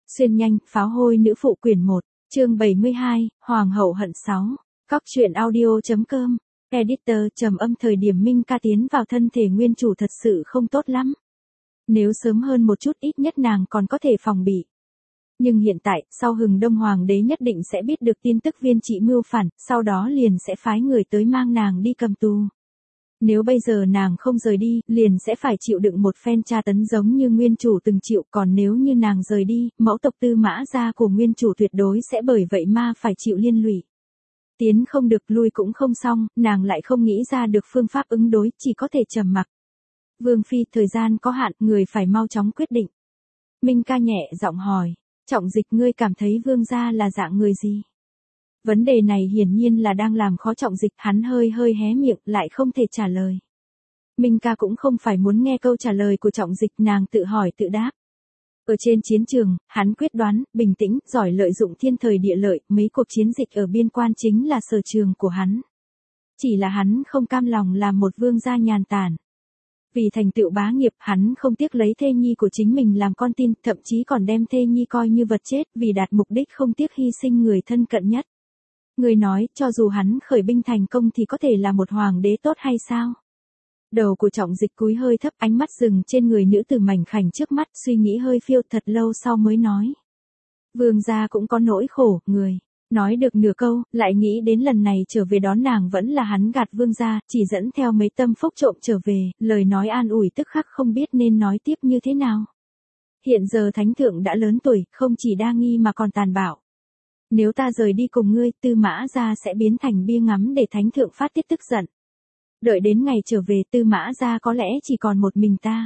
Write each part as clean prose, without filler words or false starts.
Xuyên nhanh, pháo hôi nữ phụ quyển 1, chương 72, Hoàng hậu hận 6. Cóc truyện audio.com, editor trầm âm. Thời điểm Minh Ca tiến vào thân thể nguyên chủ thật sự không tốt lắm. Nếu sớm hơn một chút ít nhất nàng còn có thể phòng bị. Nhưng hiện tại, sau Hừng Đông Hoàng đế nhất định sẽ biết được tin tức viên trị mưu phản, sau đó liền sẽ phái người tới mang nàng đi cầm tù. Nếu bây giờ nàng không rời đi, liền sẽ phải chịu đựng một phen tra tấn giống như nguyên chủ từng chịu, còn nếu như nàng rời đi, mẫu tộc Tư Mã gia của nguyên chủ tuyệt đối sẽ bởi vậy mà phải chịu liên lụy. Tiến không được lui cũng không xong, nàng lại không nghĩ ra được phương pháp ứng đối, chỉ có thể trầm mặc. Vương phi, thời gian có hạn, người phải mau chóng quyết định. Minh Ca nhẹ giọng hỏi, Trọng Dịch, ngươi cảm thấy vương gia là dạng người gì? Vấn đề này hiển nhiên là đang làm khó Trọng Dịch, hắn hơi hé miệng, lại không thể trả lời. Minh Ca cũng không phải muốn nghe câu trả lời của Trọng Dịch, nàng tự hỏi tự đáp. Ở trên chiến trường, hắn quyết đoán, bình tĩnh, giỏi lợi dụng thiên thời địa lợi, mấy cuộc chiến dịch ở biên quan chính là sở trường của hắn. Chỉ là hắn không cam lòng làm một vương gia nhàn tản. Vì thành tựu bá nghiệp, hắn không tiếc lấy thê nhi của chính mình làm con tin, thậm chí còn đem thê nhi coi như vật chết, vì đạt mục đích không tiếc hy sinh người thân cận nhất. Người nói, cho dù hắn khởi binh thành công thì có thể là một hoàng đế tốt hay sao? Đầu của Trọng Dịch cúi hơi thấp, ánh mắt dừng trên người nữ tử mảnh khảnh trước mắt, suy nghĩ hơi phiêu, thật lâu sau mới nói. Vương gia cũng có nỗi khổ, người. Nói được nửa câu, lại nghĩ đến lần này trở về đón nàng vẫn là hắn gạt vương gia, chỉ dẫn theo mấy tâm phúc trộm trở về, lời nói an ủi tức khắc không biết nên nói tiếp như thế nào. Hiện giờ thánh thượng đã lớn tuổi, không chỉ đa nghi mà còn tàn bạo. Nếu ta rời đi cùng ngươi, Tư Mã gia sẽ biến thành bia ngắm để thánh thượng phát tiết tức giận. Đợi đến ngày trở về, Tư Mã gia có lẽ chỉ còn một mình ta.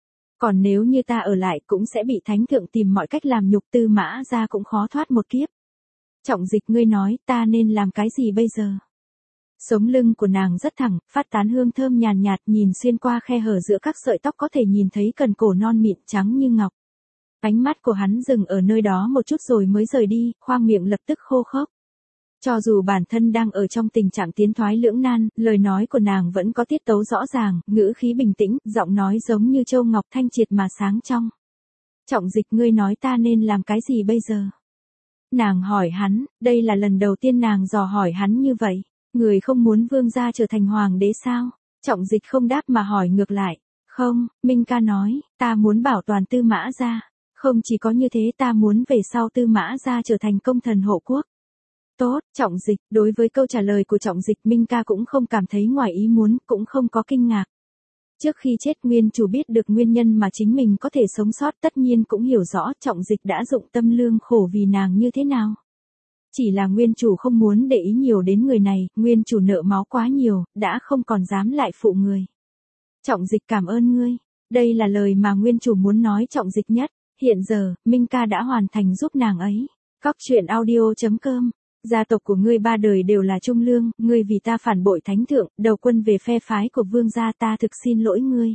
Còn nếu như ta ở lại cũng sẽ bị thánh thượng tìm mọi cách làm nhục, Tư Mã gia cũng khó thoát một kiếp. Trọng Dịch, ngươi nói, ta nên làm cái gì bây giờ? Sống lưng của nàng rất thẳng, phát tán hương thơm nhàn nhạt, nhìn xuyên qua khe hở giữa các sợi tóc có thể nhìn thấy cần cổ non mịn trắng như ngọc. Ánh mắt của hắn dừng ở nơi đó một chút rồi mới rời đi, khoang miệng lập tức khô khốc. Cho dù bản thân đang ở trong tình trạng tiến thoái lưỡng nan, lời nói của nàng vẫn có tiết tấu rõ ràng, ngữ khí bình tĩnh, giọng nói giống như châu ngọc thanh triệt mà sáng trong. Trọng Dịch, ngươi nói ta nên làm cái gì bây giờ? Nàng hỏi hắn, đây là lần đầu tiên nàng dò hỏi hắn như vậy. Người không muốn vương gia trở thành hoàng đế sao? Trọng Dịch không đáp mà hỏi ngược lại. Không, Minh Ca nói, ta muốn bảo toàn Tư Mã gia. Không chỉ có như thế, ta muốn về sau Tư Mã gia trở thành công thần hộ quốc. Tốt, Trọng Dịch. Đối với câu trả lời của Trọng Dịch, Minh Ca cũng không cảm thấy ngoài ý muốn, cũng không có kinh ngạc. Trước khi chết, nguyên chủ biết được nguyên nhân mà chính mình có thể sống sót, tất nhiên cũng hiểu rõ Trọng Dịch đã dụng tâm lương khổ vì nàng như thế nào. Chỉ là nguyên chủ không muốn để ý nhiều đến người này, nguyên chủ nợ máu quá nhiều, đã không còn dám lại phụ người. Trọng Dịch, cảm ơn ngươi. Đây là lời mà nguyên chủ muốn nói Trọng Dịch nhất. Hiện giờ, Minh Ca đã hoàn thành giúp nàng ấy. Cóc truyện audio.com. Gia tộc của ngươi ba đời đều là trung lương, ngươi vì ta phản bội thánh thượng, đầu quân về phe phái của vương gia, ta thực xin lỗi ngươi.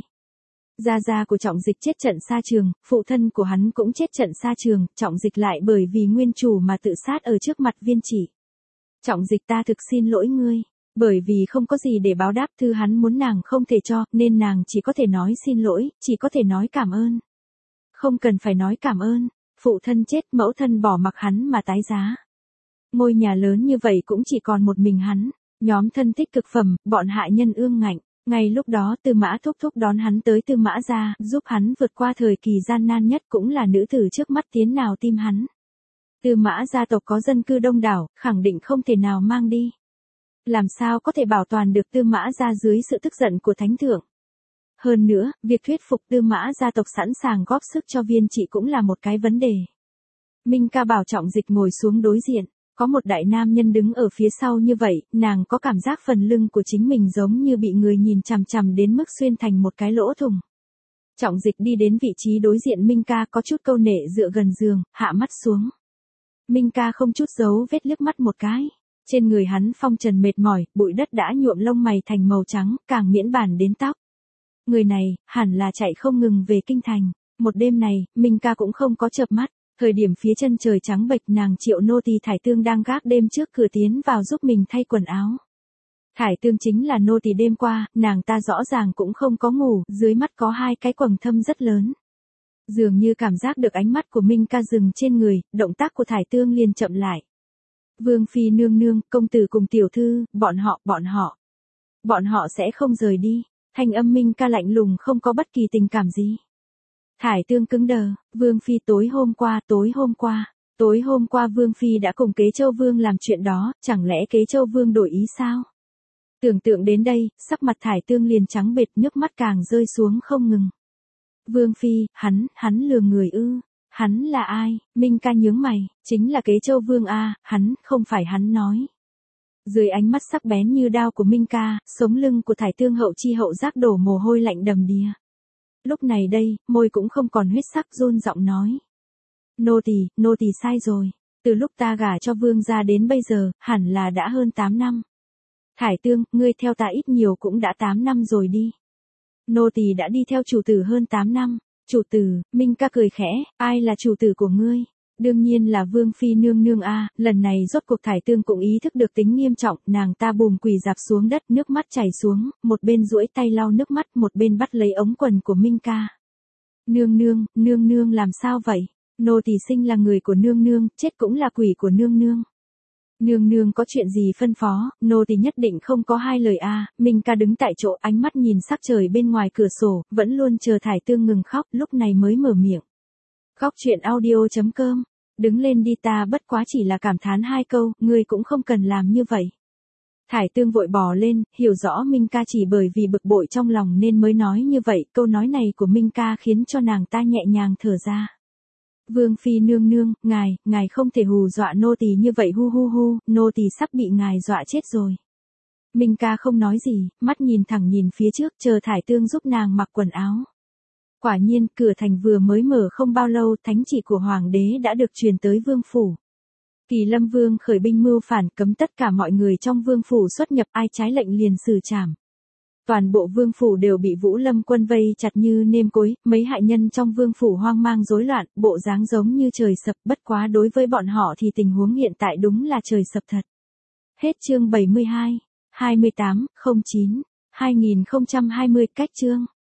Gia của Trọng Dịch chết trận xa trường, phụ thân của hắn cũng chết trận xa trường, Trọng Dịch lại bởi vì nguyên chủ mà tự sát ở trước mặt viên chỉ. Trọng Dịch, ta thực xin lỗi ngươi, bởi vì không có gì để báo đáp, thứ hắn muốn nàng không thể cho, nên nàng chỉ có thể nói xin lỗi, chỉ có thể nói cảm ơn. Không cần phải nói cảm ơn, phụ thân chết, mẫu thân bỏ mặc hắn mà tái giá. Ngôi nhà lớn như vậy cũng chỉ còn một mình hắn, nhóm thân thích cực phẩm, bọn hạ nhân ương ngạnh. Ngay lúc đó Tư Mã thúc thúc đón hắn tới Tư Mã gia, giúp hắn vượt qua thời kỳ gian nan nhất, cũng là nữ tử trước mắt tiến nào tim hắn. Tư Mã gia tộc có dân cư đông đảo, khẳng định không thể nào mang đi. Làm sao có thể bảo toàn được Tư Mã gia dưới sự tức giận của thánh thượng. Hơn nữa, việc thuyết phục Tư Mã gia tộc sẵn sàng góp sức cho viên trị cũng là một cái vấn đề. Minh Ca bảo Trọng Dịch ngồi xuống đối diện. Có một đại nam nhân đứng ở phía sau như vậy, nàng có cảm giác phần lưng của chính mình giống như bị người nhìn chằm chằm đến mức xuyên thành một cái lỗ thủng. Trọng Dịch đi đến vị trí đối diện Minh Ca, có chút câu nệ dựa gần giường, hạ mắt xuống. Minh Ca không chút giấu vết liếc mắt một cái. Trên người hắn phong trần mệt mỏi, bụi đất đã nhuộm lông mày thành màu trắng, càng miễn bàn đến tóc. Người này, hẳn là chạy không ngừng về kinh thành. Một đêm này, Minh Ca cũng không có chợp mắt. Thời điểm phía chân trời trắng bệch, nàng triệu nô tỳ Thải Tương đang gác đêm trước cửa tiến vào giúp mình thay quần áo. Thải Tương chính là nô tỳ đêm qua, nàng ta rõ ràng cũng không có ngủ, dưới mắt có hai cái quầng thâm rất lớn. Dường như cảm giác được ánh mắt của Minh Ca dừng trên người, động tác của Thải Tương liền chậm lại. Vương phi nương nương, công tử cùng tiểu thư, bọn họ sẽ không rời đi. Thanh âm Minh Ca lạnh lùng không có bất kỳ tình cảm gì. Thải Tương cứng đờ, Vương phi tối hôm qua Vương phi đã cùng Kế Châu Vương làm chuyện đó, chẳng lẽ Kế Châu Vương đổi ý sao? Tưởng tượng đến đây, sắc mặt Thải Tương liền trắng bệch, nước mắt càng rơi xuống không ngừng. Vương phi, hắn lừa người ư? Hắn là ai? Minh Ca nhướng mày, chính là Kế Châu Vương a, không phải hắn nói. Dưới ánh mắt sắc bén như đao của Minh Ca, sống lưng của Thải Tương hậu chi hậu giác đổ mồ hôi lạnh đầm đìa. Lúc này đây, môi cũng không còn huyết sắc, run giọng nói. Nô tỳ sai rồi. Từ lúc ta gả cho Vương gia đến bây giờ, hẳn là đã hơn 8 năm. Thải Tương, ngươi theo ta ít nhiều cũng đã 8 năm rồi đi. Nô tỳ đã đi theo chủ tử hơn 8 năm. Chủ tử, Minh Ca cười khẽ, ai là chủ tử của ngươi? Đương nhiên là Vương phi nương nương a. Lần này rốt cuộc Thải Tương cũng ý thức được tính nghiêm trọng, nàng ta bùm quỳ dạp xuống đất, nước mắt chảy xuống, một bên duỗi tay lau nước mắt, một bên bắt lấy ống quần của Minh Ca. Nương nương làm sao vậy? Nô tỳ sinh là người của nương nương, chết cũng là quỷ của nương nương. Nương nương có chuyện gì phân phó, nô tỳ nhất định không có hai lời a. Minh Ca đứng tại chỗ, ánh mắt nhìn sắc trời bên ngoài cửa sổ, vẫn luôn chờ Thải Tương ngừng khóc, lúc này mới mở miệng. Khóc chuyện audio.com, đứng lên đi, ta bất quá chỉ là cảm thán 2 câu, ngươi cũng không cần làm như vậy. Thải Tương vội bò lên, hiểu rõ Minh Ca chỉ bởi vì bực bội trong lòng nên mới nói như vậy, câu nói này của Minh Ca khiến cho nàng ta nhẹ nhàng thở ra. Vương phi nương nương, ngài không thể hù dọa nô tỳ như vậy, hu, nô tỳ sắp bị ngài dọa chết rồi. Minh Ca không nói gì, mắt nhìn thẳng nhìn phía trước, chờ Thải Tương giúp nàng mặc quần áo. Quả nhiên, cửa thành vừa mới mở không bao lâu, thánh chỉ của hoàng đế đã được truyền tới vương phủ. Kỳ Lâm Vương khởi binh mưu phản, cấm tất cả mọi người trong vương phủ xuất nhập, ai trái lệnh liền xử trảm. Toàn bộ vương phủ đều bị Vũ Lâm quân vây chặt như nêm cối, mấy hại nhân trong vương phủ hoang mang rối loạn, bộ dáng giống như trời sập, bất quá đối với bọn họ thì tình huống hiện tại đúng là trời sập thật. Hết chương 72, 28, 09, 2020, cách chương.